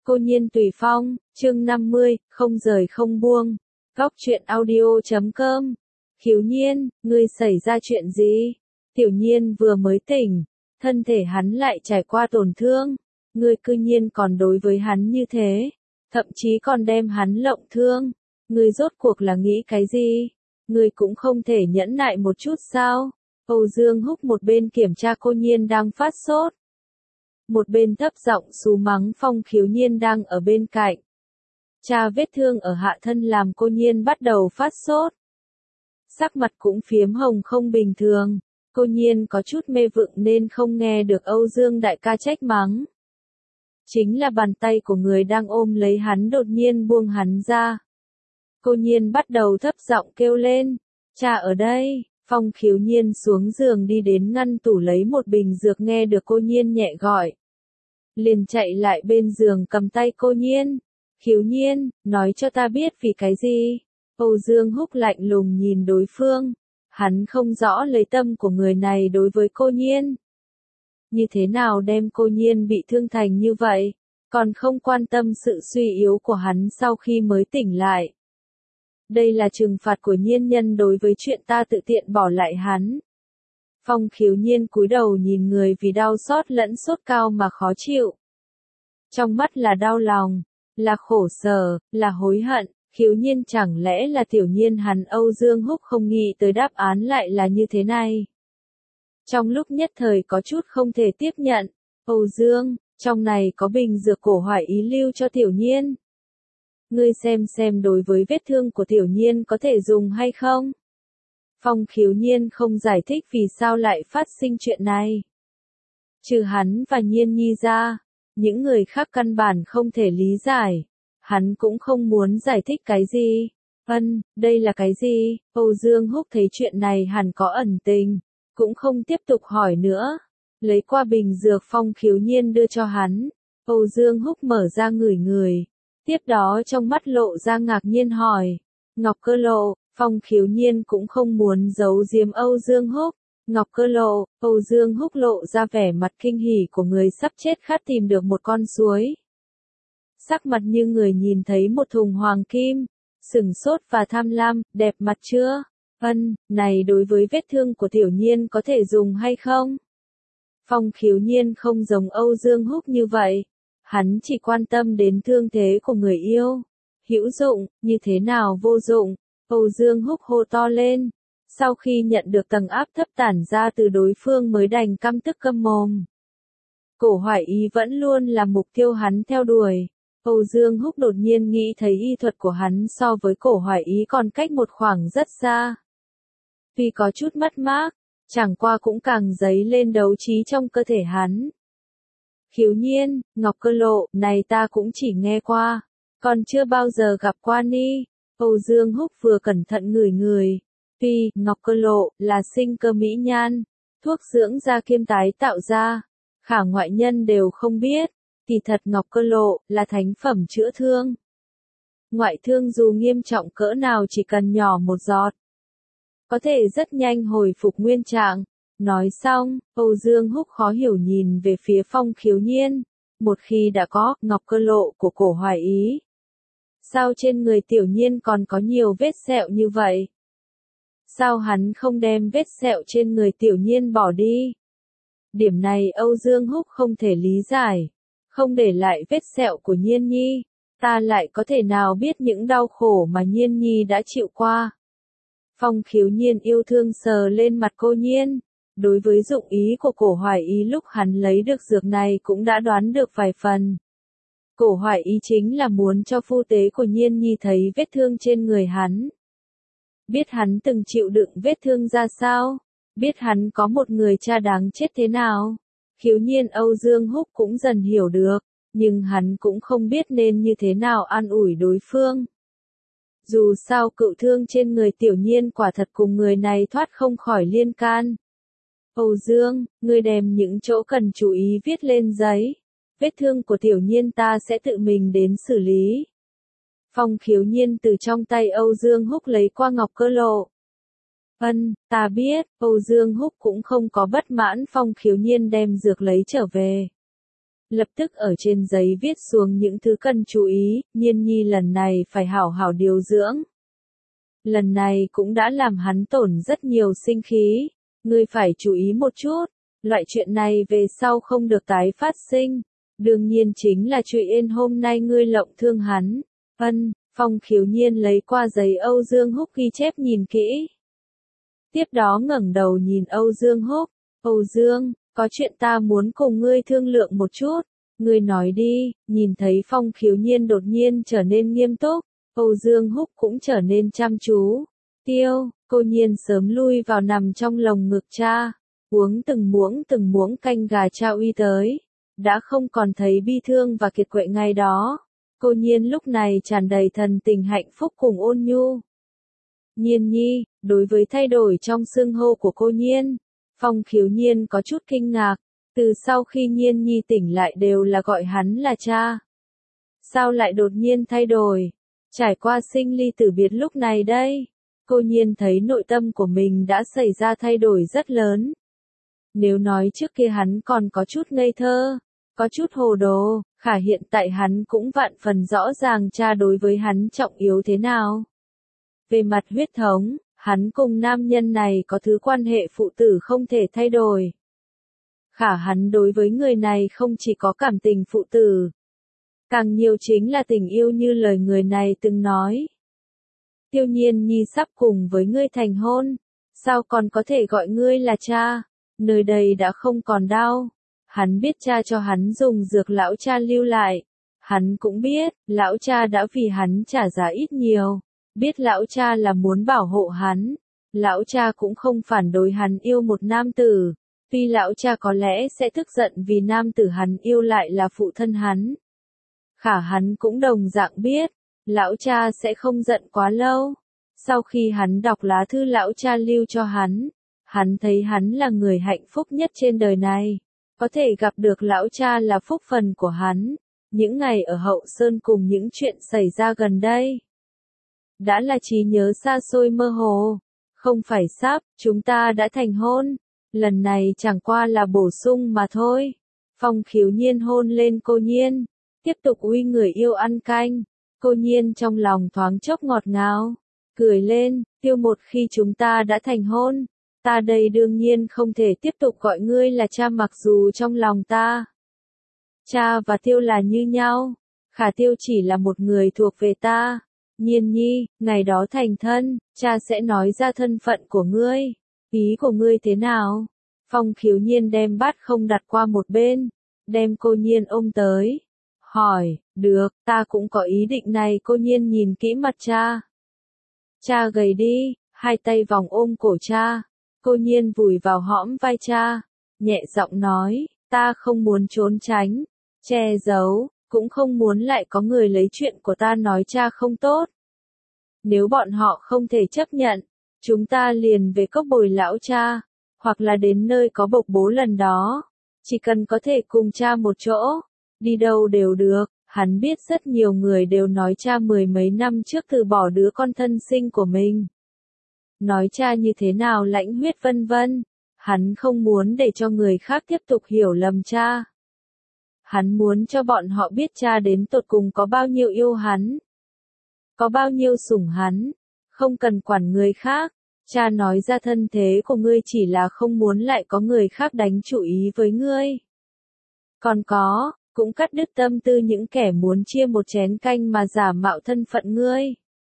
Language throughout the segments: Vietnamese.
Cô Nhiên Tùy Phong, chương 50, không rời không buông. Góc truyện audio.com. Khiếu Nhiên, ngươi xảy ra chuyện gì? Tiểu Nhiên vừa mới tỉnh, thân thể hắn lại trải qua tổn thương. Ngươi cư nhiên còn đối với hắn như thế, thậm chí còn đem hắn lộng thương. Ngươi rốt cuộc là nghĩ cái gì? Ngươi cũng không thể nhẫn nại một chút sao? Âu Dương Húc một bên kiểm tra cô Nhiên đang phát sốt, một bên thấp giọng xú mắng Phong Khiếu Nhiên đang ở bên cạnh. Cha vết thương ở hạ thân làm cô Nhiên bắt đầu phát sốt. Sắc mặt cũng phiếm hồng không bình thường. Cô Nhiên có chút mê vựng nên không nghe được Âu Dương đại ca trách mắng. Chính là bàn tay của người đang ôm lấy hắn đột nhiên buông hắn ra. Cô Nhiên bắt đầu thấp giọng kêu lên, cha ở đây. Phong Khiếu Nhiên xuống giường đi đến ngăn tủ lấy một bình dược, nghe được cô Nhiên nhẹ gọi. Liền chạy lại bên giường cầm tay cô Nhiên. Khiếu Nhiên, nói cho ta biết vì cái gì? Âu Dương Húc lạnh lùng nhìn đối phương. Hắn không rõ lấy tâm của người này đối với cô Nhiên. Như thế nào đem cô Nhiên bị thương thành như vậy, còn không quan tâm sự suy yếu của hắn sau khi mới tỉnh lại. Đây là trừng phạt của Nhiên nhân đối với chuyện ta tự tiện bỏ lại hắn. Phong Khiếu Nhiên cúi đầu nhìn người vì đau xót lẫn sốt cao mà khó chịu. Trong mắt là đau lòng, là khổ sở, là hối hận. Khiếu Nhiên chẳng lẽ là tiểu Nhiên hắn? Âu Dương Húc không nghĩ tới đáp án lại là như thế này. Trong lúc nhất thời có chút không thể tiếp nhận. Âu Dương, trong này có bình dược cổ hoài ý lưu cho tiểu Nhiên. Ngươi xem đối với vết thương của tiểu Nhiên có thể dùng hay không? Phong Khiếu Nhiên không giải thích vì sao lại phát sinh chuyện này. Trừ hắn và Nhiên Nhi ra, những người khác căn bản không thể lý giải. Hắn cũng không muốn giải thích cái gì. Đây là cái gì? Âu Dương Húc thấy chuyện này hẳn có ẩn tình, cũng không tiếp tục hỏi nữa. Lấy qua bình dược Phong Khiếu Nhiên đưa cho hắn. Âu Dương Húc mở ra ngửi người. Tiếp đó trong mắt lộ ra ngạc nhiên hỏi. Ngọc Cơ Lộ. Phong Khiếu Nhiên cũng không muốn giấu giếm Âu Dương Húc. Ngọc Cơ Lộ. Âu Dương Húc lộ ra vẻ mặt kinh hỉ của người sắp chết khát tìm được một con suối. Sắc mặt như người nhìn thấy một thùng hoàng kim, sửng sốt và tham lam, đẹp mặt chưa? Này đối với vết thương của tiểu Nhiên có thể dùng hay không? Phong Khiếu Nhiên không giống Âu Dương Húc như vậy. Hắn chỉ quan tâm đến thương thế của người yêu. Hữu dụng, như thế nào vô dụng? Âu Dương Húc hô to lên. Sau khi nhận được tầng áp thấp tản ra từ đối phương mới đành căm tức câm mồm. Cổ hoài ý vẫn luôn là mục tiêu hắn theo đuổi. Âu Dương Húc đột nhiên nghĩ thấy y thuật của hắn so với cổ hoài ý còn cách một khoảng rất xa. Vì có chút mất mát, chẳng qua cũng càng dấy lên đấu trí trong cơ thể hắn. Khiếu Nhiên, Ngọc Cơ Lộ, này ta cũng chỉ nghe qua, còn chưa bao giờ gặp qua ni. Âu Dương Húc vừa cẩn thận ngửi người. Tuy, Ngọc Cơ Lộ, là sinh cơ mỹ nhan, thuốc dưỡng da kiêm tái tạo ra, khả ngoại nhân đều không biết. Kỳ thật Ngọc Cơ Lộ, là thánh phẩm chữa thương. Ngoại thương dù nghiêm trọng cỡ nào chỉ cần nhỏ một giọt, có thể rất nhanh hồi phục nguyên trạng. Nói xong, Âu Dương Húc khó hiểu nhìn về phía Phong Khiếu Nhiên. Một khi đã có Ngọc Cơ Lộ của cổ hoài ý, sao trên người tiểu Nhiên còn có nhiều vết sẹo như vậy? Sao hắn không đem vết sẹo trên người tiểu Nhiên bỏ đi? Điểm này Âu Dương Húc không thể lý giải. Không để lại vết sẹo của Nhiên Nhi, ta lại có thể nào biết những đau khổ mà Nhiên Nhi đã chịu qua? Phong Khiếu Nhiên yêu thương sờ lên mặt cô Nhiên. Đối với dụng ý của cổ hoài ý lúc hắn lấy được dược này cũng đã đoán được vài phần. Cổ hoài ý chính là muốn cho phu tế của Nhiên Nhi thấy vết thương trên người hắn. Biết hắn từng chịu đựng vết thương ra sao, biết hắn có một người cha đáng chết thế nào. Khiếu Nhiên Âu Dương Húc cũng dần hiểu được, nhưng hắn cũng không biết nên như thế nào an ủi đối phương. Dù sao cựu thương trên người tiểu Nhiên quả thật cùng người này thoát không khỏi liên can. Âu Dương, ngươi đem những chỗ cần chú ý viết lên giấy. Vết thương của tiểu Nhiên ta sẽ tự mình đến xử lý. Phong Khiếu Nhiên từ trong tay Âu Dương Húc lấy qua Ngọc Cơ Lộ. Ta biết. Âu Dương Húc cũng không có bất mãn. Phong Khiếu Nhiên đem dược lấy trở về. lập tức ở trên giấy viết xuống những thứ cần chú ý, Nhiên Nhi lần này phải hảo hảo điều dưỡng. Lần này cũng đã làm hắn tổn rất nhiều sinh khí, ngươi phải chú ý một chút, loại chuyện này về sau không được tái phát sinh, đương nhiên chính là chuyện yên hôm nay ngươi lộng thương hắn. Phong Khiếu Nhiên lấy qua giấy Âu Dương Húc ghi chép nhìn kỹ. Tiếp đó ngẩng đầu nhìn Âu Dương Húc, Âu Dương, có chuyện ta muốn cùng ngươi thương lượng một chút, ngươi nói đi. Nhìn thấy Phong Khiếu Nhiên đột nhiên trở nên nghiêm túc, Âu Dương Húc cũng trở nên chăm chú. Tiêu, cô Nhiên sớm lui vào nằm trong lồng ngực cha, uống từng muỗng canh gà cha uy tới, đã không còn thấy bi thương và kiệt quệ ngày đó. Cô Nhiên lúc này tràn đầy thần tình hạnh phúc cùng ôn nhu. Nhiên Nhi, đối với thay đổi trong xưng hô của cô Nhiên, Phong Khiếu Nhiên có chút kinh ngạc, từ sau khi Nhiên Nhi tỉnh lại đều là gọi hắn là cha. Sao lại đột nhiên thay đổi? Trải qua sinh ly tử biệt lúc này đây, cô Nhiên thấy nội tâm của mình đã xảy ra thay đổi rất lớn. Nếu nói trước kia hắn còn có chút ngây thơ, có chút hồ đồ, khả hiện tại hắn cũng vạn phần rõ ràng cha đối với hắn trọng yếu thế nào. Về mặt huyết thống, hắn cùng nam nhân này có thứ quan hệ phụ tử không thể thay đổi. Khả hắn đối với người này không chỉ có cảm tình phụ tử, càng nhiều chính là tình yêu như lời người này từng nói. Tiêu Nhiên Nhi sắp cùng với ngươi thành hôn, sao còn có thể gọi ngươi là cha, nơi đây đã không còn đau. Hắn biết cha cho hắn dùng dược lão cha lưu lại. Hắn cũng biết, lão cha đã vì hắn trả giá ít nhiều. Biết lão cha là muốn bảo hộ hắn. Lão cha cũng không phản đối hắn yêu một nam tử. Tuy lão cha có lẽ sẽ tức giận vì nam tử hắn yêu lại là phụ thân hắn. Khả hắn cũng đồng dạng biết, lão cha sẽ không giận quá lâu. Sau khi hắn đọc lá thư lão cha lưu cho hắn thấy hắn là người hạnh phúc nhất trên đời này. Có thể gặp được lão cha là phúc phần của hắn. Những ngày ở Hậu Sơn cùng những chuyện xảy ra gần đây, đã là trí nhớ xa xôi mơ hồ. Không phải sắp, chúng ta đã thành hôn. Lần này chẳng qua là bổ sung mà thôi. Phong Khiếu Nhiên hôn lên cô Nhiên, tiếp tục uy người yêu ăn canh. Cô Nhiên trong lòng thoáng chốc ngọt ngào, cười lên, Tiêu một khi chúng ta đã thành hôn, ta đây đương nhiên không thể tiếp tục gọi ngươi là cha mặc dù trong lòng ta. Cha và Tiêu là như nhau, khả Tiêu chỉ là một người thuộc về ta. Nhiên Nhi, ngày đó thành thân, cha sẽ nói ra thân phận của ngươi. Ý của ngươi thế nào? Phong Khiếu Nhiên đem bát không đặt qua một bên, đem cô Nhiên ôm tới. Hỏi, được, ta cũng có ý định này. Cô Nhiên nhìn kỹ mặt cha. Cha gầy đi, hai tay vòng ôm cổ cha. Cô Nhiên vùi vào hõm vai cha, nhẹ giọng nói, ta không muốn trốn tránh, che giấu, cũng không muốn lại có người lấy chuyện của ta nói cha không tốt. Nếu bọn họ không thể chấp nhận, chúng ta liền về cốc bồi lão cha, hoặc là đến nơi có bộc bố lần đó. Chỉ cần có thể cùng cha một chỗ, đi đâu đều được. Hắn biết rất nhiều người đều nói cha mười mấy năm trước từ bỏ đứa con thân sinh của mình. Nói cha như thế nào lãnh huyết vân vân. Hắn không muốn để cho người khác tiếp tục hiểu lầm cha. Hắn muốn cho bọn họ biết cha đến tột cùng có bao nhiêu yêu hắn, có bao nhiêu sủng hắn, không cần quản người khác. Cha nói ra thân thế của ngươi chỉ là không muốn lại có người khác đánh chủ ý với ngươi. Còn cũng cắt đứt tâm tư những kẻ muốn chia một chén canh mà giả mạo thân phận ngươi.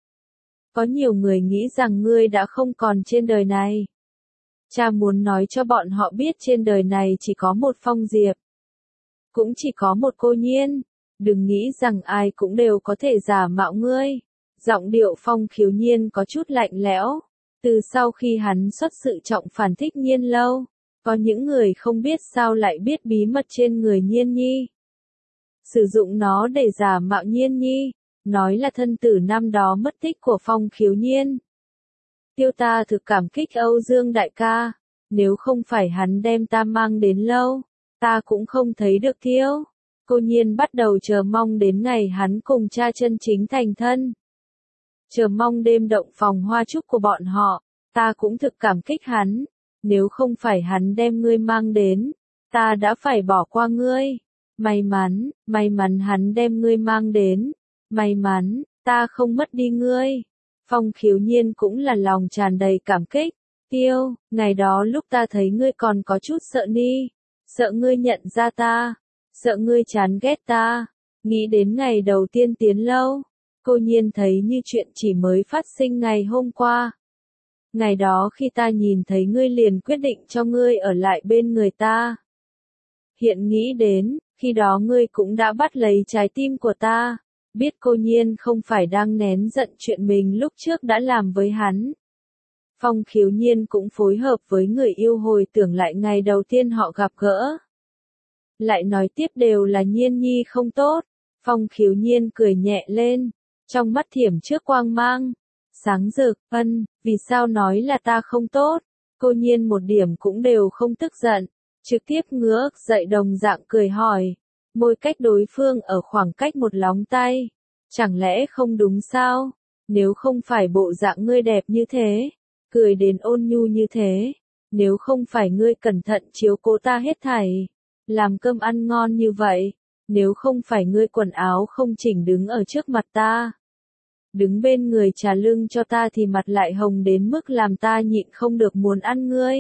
Có nhiều người nghĩ rằng ngươi đã không còn trên đời này. Cha muốn nói cho bọn họ biết trên đời này chỉ có một Phong Diệp. Cũng chỉ có một cô Nhiên. Đừng nghĩ rằng ai cũng đều có thể giả mạo ngươi. Giọng điệu Phong Khiếu Nhiên có chút lạnh lẽo. Từ sau khi hắn xuất sự trọng phản thích Nhiên lâu, có những người không biết sao lại biết bí mật trên người Nhiên Nhi. Sử dụng nó để giả mạo Nhiên Nhi, nói là thân tử năm đó mất tích của Phong Khiếu Nhiên. Tiêu ta thực cảm kích Âu Dương đại ca, nếu không phải hắn đem ta mang đến lâu, ta cũng không thấy được Tiêu. Cô Nhiên bắt đầu chờ mong đến ngày hắn cùng cha chân chính thành thân. Chờ mong đêm động phòng hoa trúc của bọn họ, ta cũng thực cảm kích hắn, nếu không phải hắn đem ngươi mang đến, ta đã phải bỏ qua ngươi. may mắn hắn đem ngươi mang đến, may mắn, ta không mất đi ngươi. Phong Khiếu Nhiên cũng là lòng tràn đầy cảm kích, Tiêu, ngày đó lúc ta thấy ngươi còn có chút sợ ni, sợ ngươi nhận ra ta, sợ ngươi chán ghét ta, nghĩ đến ngày đầu tiên tiến lâu, cô Nhiên thấy như chuyện chỉ mới phát sinh ngày hôm qua. Ngày đó khi ta nhìn thấy ngươi liền quyết định cho ngươi ở lại bên người ta. Hiện nghĩ đến, khi đó ngươi cũng đã bắt lấy trái tim của ta, biết cô Nhiên không phải đang nén giận chuyện mình lúc trước đã làm với hắn. Phong Khiếu Nhiên cũng phối hợp với người yêu hồi tưởng lại ngày đầu tiên họ gặp gỡ. Lại nói tiếp đều là Nhiên Nhi không tốt, Phong Khiếu Nhiên cười nhẹ lên, trong mắt thiểm trước quang mang. Sáng rực, vì sao nói là ta không tốt? Cô Nhiên một điểm cũng đều không tức giận, trực tiếp ngước dậy đồng dạng cười hỏi, môi cách đối phương ở khoảng cách một lóng tay. Chẳng lẽ không đúng sao? Nếu không phải bộ dạng ngươi đẹp như thế, cười đến ôn nhu như thế, nếu không phải ngươi cẩn thận chiếu cố ta hết thảy, làm cơm ăn ngon như vậy, nếu không phải ngươi quần áo không chỉnh đứng ở trước mặt ta, đứng bên người trà lưng cho ta thì mặt lại hồng đến mức làm ta nhịn không được muốn ăn ngươi.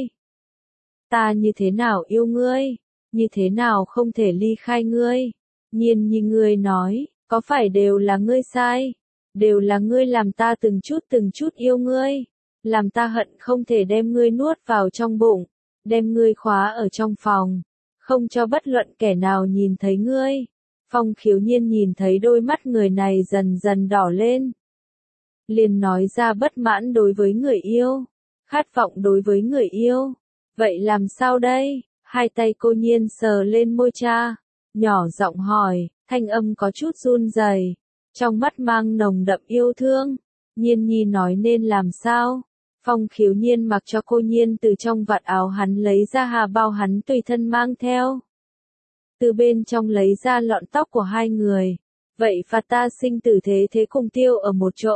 Ta như thế nào yêu ngươi, như thế nào không thể ly khai ngươi. Nhiên như ngươi nói, có phải đều là ngươi sai, đều là ngươi làm ta từng chút yêu ngươi, làm ta hận không thể đem ngươi nuốt vào trong bụng, đem ngươi khóa ở trong phòng, không cho bất luận kẻ nào nhìn thấy ngươi. Phong Khiếu Nhiên nhìn thấy đôi mắt người này dần dần đỏ lên, liền nói ra bất mãn đối với người yêu, khát vọng đối với người yêu. Vậy làm sao đây? Hai tay cô Nhiên sờ lên môi cha, nhỏ giọng hỏi, thanh âm có chút run rẩy, trong mắt mang nồng đậm yêu thương. Nhiên Nhi nói nên làm sao? Phong Khiếu Nhiên mặc cho cô Nhiên từ trong vạt áo hắn lấy ra hà bao hắn tùy thân mang theo. Từ bên trong lấy ra lọn tóc của hai người. Vậy phạt ta sinh tử thế cùng Tiêu ở một chỗ.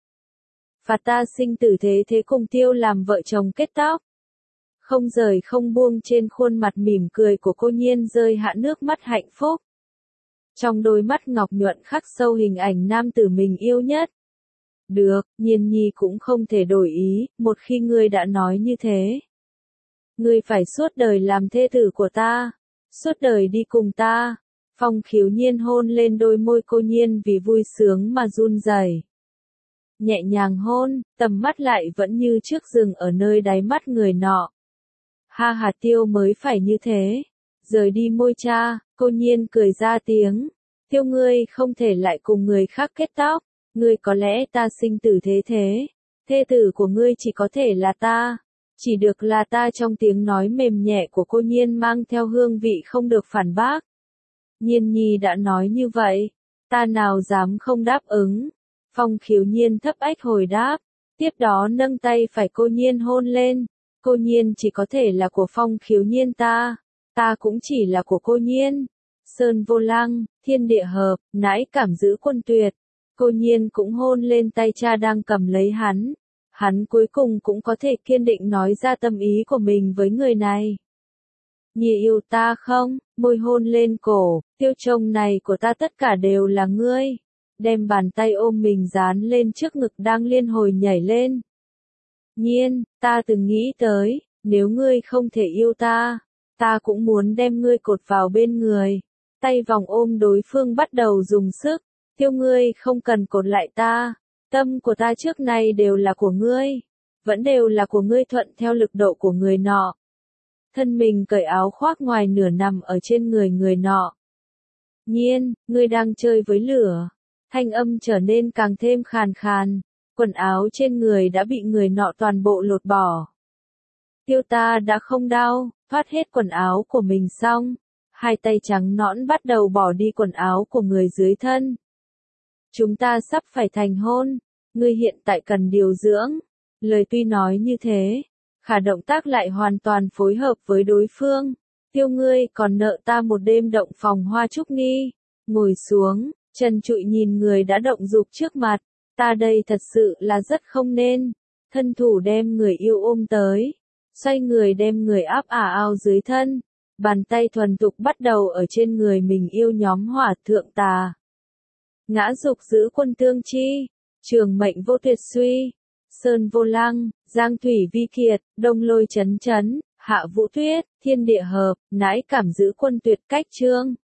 Phạt ta sinh tử thế cùng Tiêu làm vợ chồng kết tóc. Không rời không buông trên khuôn mặt mỉm cười của cô Nhiên rơi hạ nước mắt hạnh phúc. Trong đôi mắt ngọc nhuận khắc sâu hình ảnh nam tử mình yêu nhất. Được, Nhiên Nhi cũng không thể đổi ý, một khi ngươi đã nói như thế. Ngươi phải suốt đời làm thê tử của ta, suốt đời đi cùng ta. Phong Khiếu Nhiên hôn lên đôi môi cô Nhiên vì vui sướng mà run rẩy. Nhẹ nhàng hôn, tầm mắt lại vẫn như trước dừng ở nơi đáy mắt người nọ. Ha ha Tiêu mới phải như thế. Rời đi môi cha, cô Nhiên cười ra tiếng. Tiêu ngươi không thể lại cùng người khác kết tóc. Ngươi có lẽ ta sinh tử thế, thê tử của ngươi chỉ có thể là ta, chỉ được là ta. Trong tiếng nói mềm nhẹ của cô Nhiên mang theo hương vị không được phản bác. Nhiên Nhi đã nói như vậy, ta nào dám không đáp ứng. Phong Khiếu Nhiên thấp ách hồi đáp, tiếp đó nâng tay phải cô Nhiên hôn lên. Cô Nhiên chỉ có thể là của Phong Khiếu Nhiên ta cũng chỉ là của cô Nhiên. Sơn vô lăng, thiên địa hợp, nãi cảm giữ quân tuyệt. Cô Nhiên cũng hôn lên tay cha đang cầm lấy hắn cuối cùng cũng có thể kiên định nói ra tâm ý của mình với người này. Nhi yêu ta không? Môi hôn lên cổ, Tiêu chồng này của ta tất cả đều là ngươi. Đem bàn tay ôm mình dán lên trước ngực đang liên hồi nhảy lên. Nhiên, ta từng nghĩ tới, nếu ngươi không thể yêu ta cũng muốn đem ngươi cột vào bên người. Tay vòng ôm đối phương bắt đầu dùng sức. Tiêu ngươi không cần cột lại ta, tâm của ta trước nay đều là của ngươi, vẫn đều là của ngươi thuận theo lực độ của người nọ. Thân mình cởi áo khoác ngoài nửa nằm ở trên người nọ. Nhiên, ngươi đang chơi với lửa. Thanh âm trở nên càng thêm khàn khàn, quần áo trên người đã bị người nọ toàn bộ lột bỏ. Tiêu ta đã không đau, thoát hết quần áo của mình xong, hai tay trắng nõn bắt đầu bỏ đi quần áo của người dưới thân. Chúng ta sắp phải thành hôn, ngươi hiện tại cần điều dưỡng. Lời tuy nói như thế, khả động tác lại hoàn toàn phối hợp với đối phương. Tiêu ngươi còn nợ ta một đêm động phòng hoa trúc nghi. Ngồi xuống, trần trụi nhìn người đã động dục trước mặt. Ta đây thật sự là rất không nên. Thân thủ đem người yêu ôm tới, xoay người đem người áp ả ao dưới thân. Bàn tay thuần tục bắt đầu ở trên người mình yêu nhóm hỏa thượng tà. Ngã dục giữ quân tương chi, trường mệnh vô tuyệt suy, sơn vô lăng, giang thủy vi kiệt, đông lôi chấn chấn, hạ vũ tuyết, thiên địa hợp, nãi cảm giữ quân tuyệt cách trương.